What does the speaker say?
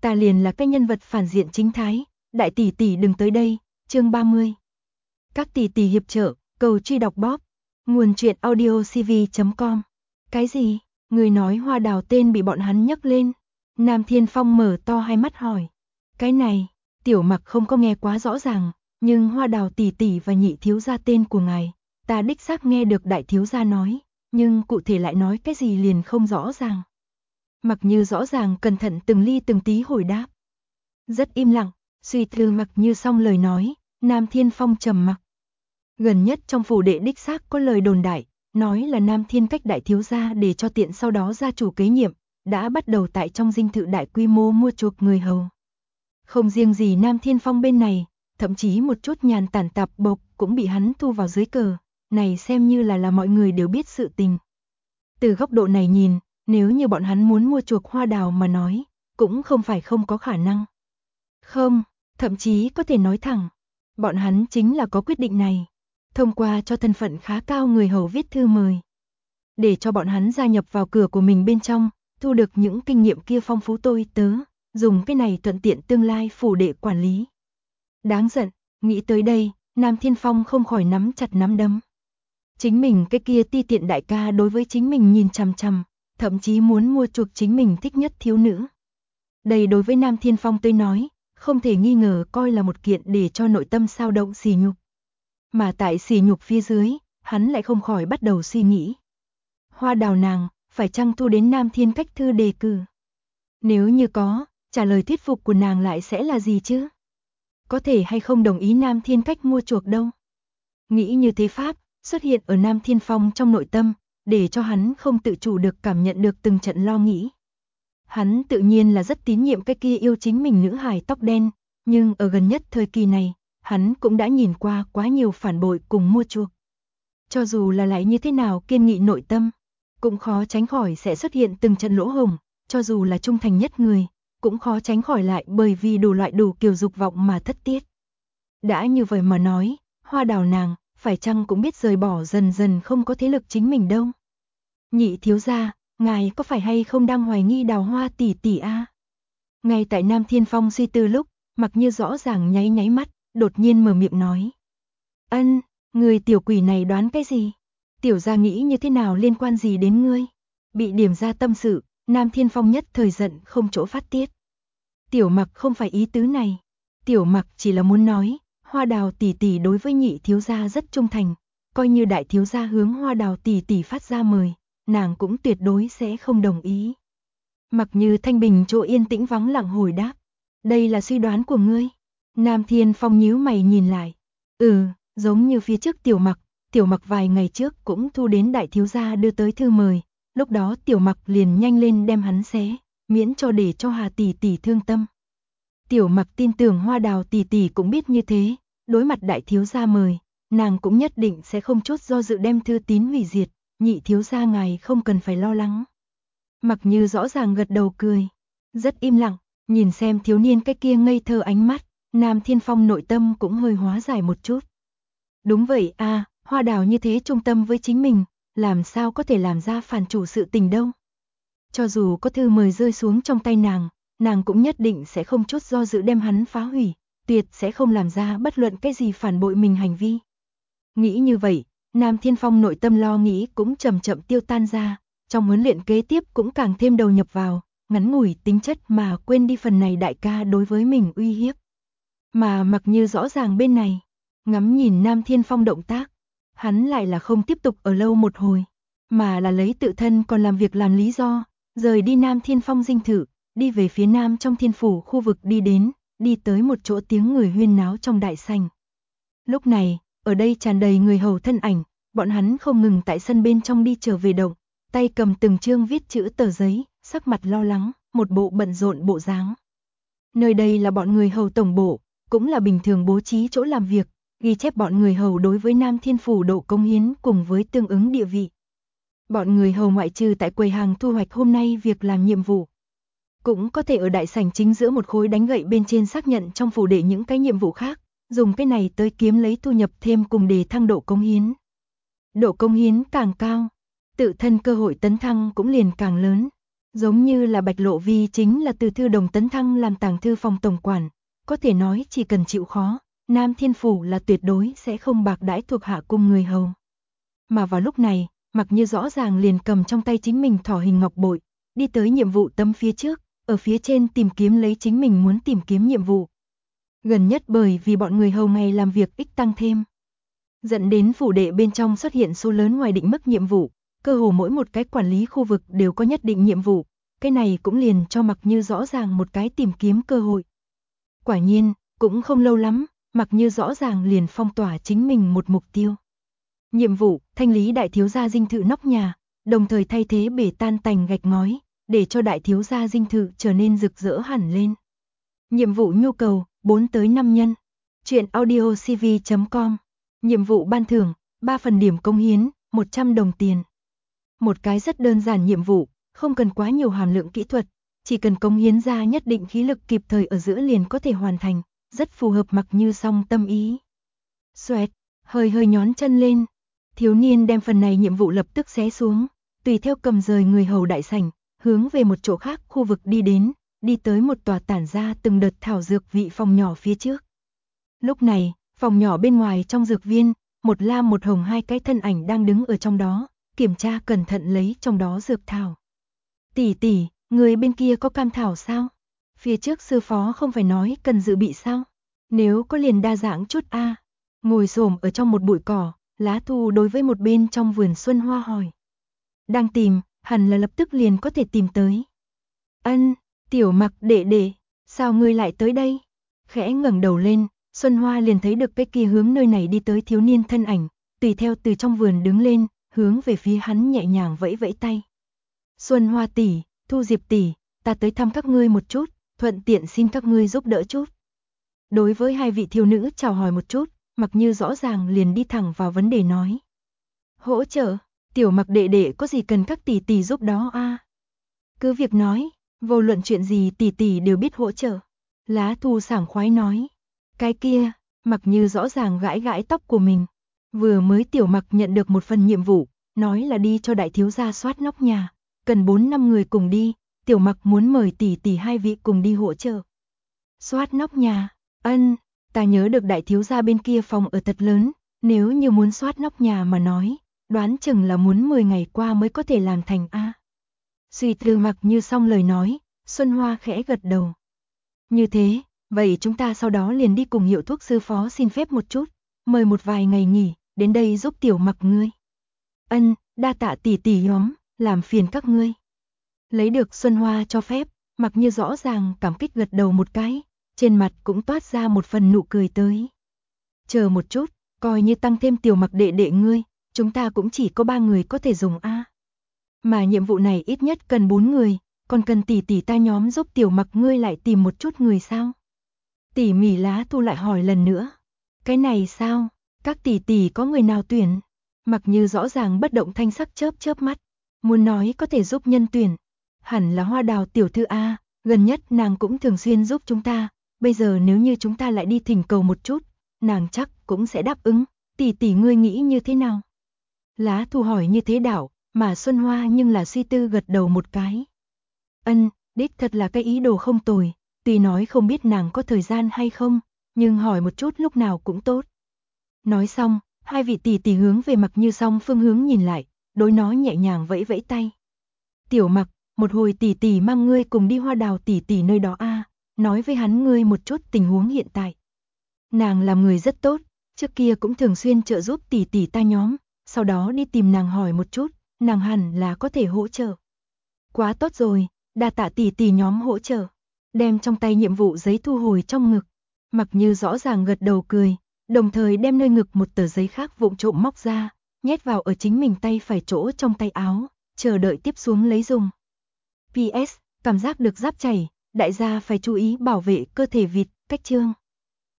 ta liền là cái nhân vật phản diện chính thái, đại tỷ tỷ đừng tới đây. Chương 30. Các tỷ tỷ hiệp trợ, cầu truy đọc bóp. Nguồn truyện audiocv.com. Cái gì? Người nói Hoa Đào tên bị bọn hắn nhấc lên. Nam Thiên Phong mở to hai mắt hỏi. Cái này, Tiểu Mặc không có nghe quá rõ ràng, nhưng Hoa Đào tỷ tỷ và nhị thiếu gia tên của ngài, ta đích xác nghe được đại thiếu gia nói, nhưng cụ thể lại nói cái gì liền không rõ ràng. Mặc Như rõ ràng cẩn thận từng ly từng tí hồi đáp. Rất im lặng, suy tư Mặc Như xong lời nói, Nam Thiên Phong trầm mặc. Gần nhất trong phủ đệ đích xác có lời đồn đại, nói là Nam Thiên Cách đại thiếu gia để cho tiện sau đó gia chủ kế nhiệm, đã bắt đầu tại trong dinh thự đại quy mô mua chuộc người hầu. Không riêng gì Nam Thiên Phong bên này, thậm chí một chút nhàn tản tạp bộc cũng bị hắn thu vào dưới cờ, này xem như là mọi người đều biết sự tình. Từ góc độ này nhìn, nếu như bọn hắn muốn mua chuộc Hoa Đào mà nói, cũng không phải không có khả năng. Không, thậm chí có thể nói thẳng, bọn hắn chính là có quyết định này, thông qua cho thân phận khá cao người hầu viết thư mời, để cho bọn hắn gia nhập vào cửa của mình bên trong, thu được những kinh nghiệm kia phong phú tôi tớ, dùng cái này thuận tiện tương lai phủ đệ quản lý. Đáng giận, nghĩ tới đây, Nam Thiên Phong không khỏi nắm chặt nắm đấm. Chính mình cái kia ti tiện đại ca đối với chính mình nhìn chằm chằm, thậm chí muốn mua chuộc chính mình thích nhất thiếu nữ. Đây đối với Nam Thiên Phong tới nói, không thể nghi ngờ coi là một kiện để cho nội tâm xao động sỉ nhục. Mà tại sỉ nhục phía dưới, hắn lại không khỏi bắt đầu suy nghĩ. Hoa Đào nàng, phải chăng thu đến Nam Thiên Cách thư đề cử? Nếu như có, trả lời thuyết phục của nàng lại sẽ là gì chứ? Có thể hay không đồng ý Nam Thiên Cách mua chuộc đâu? Nghĩ như thế pháp, xuất hiện ở Nam Thiên Phong trong nội tâm, để cho hắn không tự chủ được cảm nhận được từng trận lo nghĩ. Hắn tự nhiên là rất tín nhiệm cái kia yêu chính mình nữ hài tóc đen, nhưng ở gần nhất thời kỳ này, hắn cũng đã nhìn qua quá nhiều phản bội cùng mua chuộc. Cho dù là lại như thế nào kiên nghị nội tâm, cũng khó tránh khỏi sẽ xuất hiện từng trận lỗ hổng, cho dù là trung thành nhất người, cũng khó tránh khỏi lại bởi vì đủ loại đủ kiểu dục vọng mà thất tiết. Đã như vậy mà nói, Hoa Đào nàng, phải chăng cũng biết rời bỏ dần dần không có thế lực chính mình đâu. Nhị thiếu gia, ngài có phải hay không đang hoài nghi Đào Hoa tỷ tỷ a? Ngay tại Nam Thiên Phong suy tư lúc, Mặc Như rõ ràng nháy nháy mắt, đột nhiên mở miệng nói. Ân, người tiểu quỷ này đoán cái gì? Tiểu gia nghĩ như thế nào liên quan gì đến ngươi? Bị điểm ra tâm sự, Nam Thiên Phong nhất thời giận không chỗ phát tiết. Tiểu Mặc không phải ý tứ này. Tiểu Mặc chỉ là muốn nói, Hoa Đào tỷ tỷ đối với nhị thiếu gia rất trung thành, coi như đại thiếu gia hướng Hoa Đào tỷ tỷ phát ra mời, nàng cũng tuyệt đối sẽ không đồng ý. Mặc Như thanh bình chỗ yên tĩnh vắng lặng hồi đáp, đây là suy đoán của ngươi. Nam Thiên Phong nhíu mày nhìn lại, giống như phía trước Tiểu Mặc vài ngày trước cũng thu đến đại thiếu gia đưa tới thư mời, lúc đó Tiểu Mặc liền nhanh lên đem hắn xé, miễn cho để cho Hà tỷ tỷ thương tâm. Tiểu Mặc tin tưởng Hoa Đào tỷ tỷ cũng biết như thế, đối mặt đại thiếu gia mời, nàng cũng nhất định sẽ không chút do dự đem thư tín hủy diệt, nhị thiếu gia ngài không cần phải lo lắng. Mặc Như rõ ràng gật đầu cười, rất im lặng, nhìn xem thiếu niên cái kia ngây thơ ánh mắt, Nam Thiên Phong nội tâm cũng hơi hóa giải một chút. Đúng vậy a, Hoa Đào như thế trung tâm với chính mình, làm sao có thể làm ra phản chủ sự tình đâu. Cho dù có thư mời rơi xuống trong tay nàng cũng nhất định sẽ không chút do dự đem hắn phá hủy, tuyệt sẽ không làm ra bất luận cái gì phản bội mình hành vi. Nghĩ như vậy, Nam Thiên Phong nội tâm lo nghĩ cũng chậm chậm tiêu tan ra, trong huấn luyện kế tiếp cũng càng thêm đầu nhập vào, ngắn ngủi tính chất mà quên đi phần này đại ca đối với mình uy hiếp. Mà Mặc Như rõ ràng bên này, ngắm nhìn Nam Thiên Phong động tác, hắn lại là không tiếp tục ở lâu một hồi, mà là lấy tự thân còn làm việc làm lý do, rời đi Nam Thiên Phong dinh thự, đi về phía nam trong thiên phủ khu vực đi tới một chỗ tiếng người huyên náo trong đại sảnh. Lúc này, ở đây tràn đầy người hầu thân ảnh, bọn hắn không ngừng tại sân bên trong đi trở về động, tay cầm từng chương viết chữ tờ giấy, sắc mặt lo lắng, một bộ bận rộn bộ dáng. Nơi đây là bọn người hầu tổng bộ, cũng là bình thường bố trí chỗ làm việc, ghi chép bọn người hầu đối với Nam Thiên phủ độ công hiến cùng với tương ứng địa vị. Bọn người hầu ngoại trừ tại quầy hàng thu hoạch hôm nay việc làm nhiệm vụ, cũng có thể ở đại sảnh chính giữa một khối đánh gậy bên trên xác nhận trong phủ đệ những cái nhiệm vụ khác, dùng cái này tới kiếm lấy thu nhập thêm cùng để thăng độ công hiến. Độ công hiến càng cao, tự thân cơ hội tấn thăng cũng liền càng lớn. Giống như là Bạch Lộ Vi chính là từ Thư Đồng tấn thăng làm tàng thư phòng tổng quản, có thể nói chỉ cần chịu khó, Nam Thiên Phủ là tuyệt đối sẽ không bạc đãi thuộc hạ cung người hầu. Mà vào lúc này, Mặc Như rõ ràng liền cầm trong tay chính mình thỏ hình ngọc bội, đi tới nhiệm vụ tấm phía trước, ở phía trên tìm kiếm lấy chính mình muốn tìm kiếm nhiệm vụ. Gần nhất bởi vì bọn người hầu ngày làm việc ít tăng thêm, dẫn đến phủ đệ bên trong xuất hiện số lớn ngoài định mức nhiệm vụ, cơ hồ mỗi một cái quản lý khu vực đều có nhất định nhiệm vụ, cái này cũng liền cho Mặc Như rõ ràng một cái tìm kiếm cơ hội. Quả nhiên, cũng không lâu lắm, Mặc Như rõ ràng liền phong tỏa chính mình một mục tiêu. Nhiệm vụ, thanh lý đại thiếu gia dinh thự nóc nhà, đồng thời thay thế bể tan tành gạch ngói, để cho đại thiếu gia dinh thự trở nên rực rỡ hẳn lên. Nhiệm vụ nhu cầu, 4 tới 5 nhân. Truyện audio cv.com. Nhiệm vụ ban thưởng, 3 phần điểm công hiến, 100 đồng tiền. Một cái rất đơn giản nhiệm vụ, không cần quá nhiều hàm lượng kỹ thuật, chỉ cần công hiến ra nhất định khí lực kịp thời ở giữa liền có thể hoàn thành, rất phù hợp Mặc Như song tâm ý. Xoẹt, hơi nhón chân lên. Thiếu niên đem phần này nhiệm vụ lập tức xé xuống, tùy theo cầm rời người hầu đại sảnh, hướng về một chỗ khác khu vực đi đến, đi tới một tòa tản ra từng đợt thảo dược vị phòng nhỏ phía trước. Lúc này, phòng nhỏ bên ngoài trong dược viên, một lam một hồng hai cái thân ảnh đang đứng ở trong đó, kiểm tra cẩn thận lấy trong đó dược thảo. Tỷ tỷ, người bên kia có cam thảo sao? Phía trước sư phó không phải nói cần dự bị sao? Nếu có liền đa dạng chút a. Ngồi xổm ở trong một bụi cỏ, Lá Thu đối với một bên trong vườn Xuân Hoa hỏi. Đang tìm, hẳn là lập tức liền có thể tìm tới. Ân, Tiểu Mặc đệ đệ, sao ngươi lại tới đây? Khẽ ngẩng đầu lên, Xuân Hoa liền thấy được cái kia hướng nơi này đi tới thiếu niên thân ảnh, tùy theo từ trong vườn đứng lên, hướng về phía hắn nhẹ nhàng vẫy vẫy tay. Xuân Hoa tỷ, Thu Diệp tỷ, ta tới thăm các ngươi một chút, thuận tiện xin các ngươi giúp đỡ chút. Đối với hai vị thiếu nữ chào hỏi một chút, Mặc Như rõ ràng liền đi thẳng vào vấn đề nói. Hỗ trợ, Tiểu Mặc đệ đệ có gì cần các tỷ tỷ giúp đó a? Cứ việc nói, vô luận chuyện gì tỷ tỷ đều biết hỗ trợ. Lá Thu sảng khoái nói. Cái kia, Mặc Như rõ ràng gãi gãi tóc của mình. Vừa mới Tiểu Mặc nhận được một phần nhiệm vụ, nói là đi cho đại thiếu gia soát nóc nhà, cần 4-5 người cùng đi, Tiểu Mặc muốn mời tỷ tỷ hai vị cùng đi hỗ trợ. Soát nóc nhà, ân, ta nhớ được đại thiếu gia bên kia phòng ở thật lớn, nếu như muốn soát nóc nhà mà nói, đoán chừng là muốn 10 ngày qua mới có thể làm thành a. Suy tư Mặc Như xong lời nói, Xuân Hoa khẽ gật đầu. Như thế, vậy chúng ta sau đó liền đi cùng hiệu thuốc sư phó xin phép một chút, mời một vài ngày nghỉ, đến đây giúp Tiểu Mặc ngươi. Ân, đa tạ tỷ tỷ nhóm, làm phiền các ngươi. Lấy được Xuân Hoa cho phép, Mặc Như rõ ràng cảm kích gật đầu một cái, trên mặt cũng toát ra một phần nụ cười tới. Chờ một chút, coi như tăng thêm Tiểu Mặc đệ đệ ngươi, chúng ta cũng chỉ có 3 người có thể dùng a. Mà nhiệm vụ này ít nhất cần 4 người, còn cần tỷ tỷ ta nhóm giúp Tiểu Mặc ngươi lại tìm một chút người sao? Tỉ mỉ Lá Thu lại hỏi lần nữa. Cái này sao? Các tỷ tỷ có người nào tuyển? Mặc Như rõ ràng bất động thanh sắc chớp chớp mắt, muốn nói có thể giúp nhân tuyển. Hẳn là Hoa Đào tiểu thư a, gần nhất nàng cũng thường xuyên giúp chúng ta, bây giờ nếu như chúng ta lại đi thỉnh cầu một chút, nàng chắc cũng sẽ đáp ứng, tỷ tỷ ngươi nghĩ như thế nào? Lá Thu hỏi như thế đảo, mà Xuân Hoa nhưng là suy tư gật đầu một cái. Ân, đích thật là cái ý đồ không tồi, tuy nói không biết nàng có thời gian hay không, nhưng hỏi một chút lúc nào cũng tốt. Nói xong, hai vị tỷ tỷ hướng về Mặc Như song phương hướng nhìn lại, đối nó nhẹ nhàng vẫy vẫy tay. Tiểu Mặc, một hồi tỷ tỷ mang ngươi cùng đi Hoa Đào tỷ tỷ nơi đó a, nói với hắn ngươi một chút tình huống hiện tại. Nàng làm người rất tốt, trước kia cũng thường xuyên trợ giúp tỷ tỷ ta nhóm, sau đó đi tìm nàng hỏi một chút, nàng hẳn là có thể hỗ trợ. Quá tốt rồi, đa tạ tỷ tỷ nhóm hỗ trợ. Đem trong tay nhiệm vụ giấy thu hồi trong ngực, Mặc Như rõ ràng gật đầu cười, đồng thời đem nơi ngực một tờ giấy khác vụng trộm móc ra, nhét vào ở chính mình tay phải chỗ trong tay áo, chờ đợi tiếp xuống lấy dùng. PS, cảm giác được giáp chảy, đại gia phải chú ý bảo vệ cơ thể vịt, cách chương.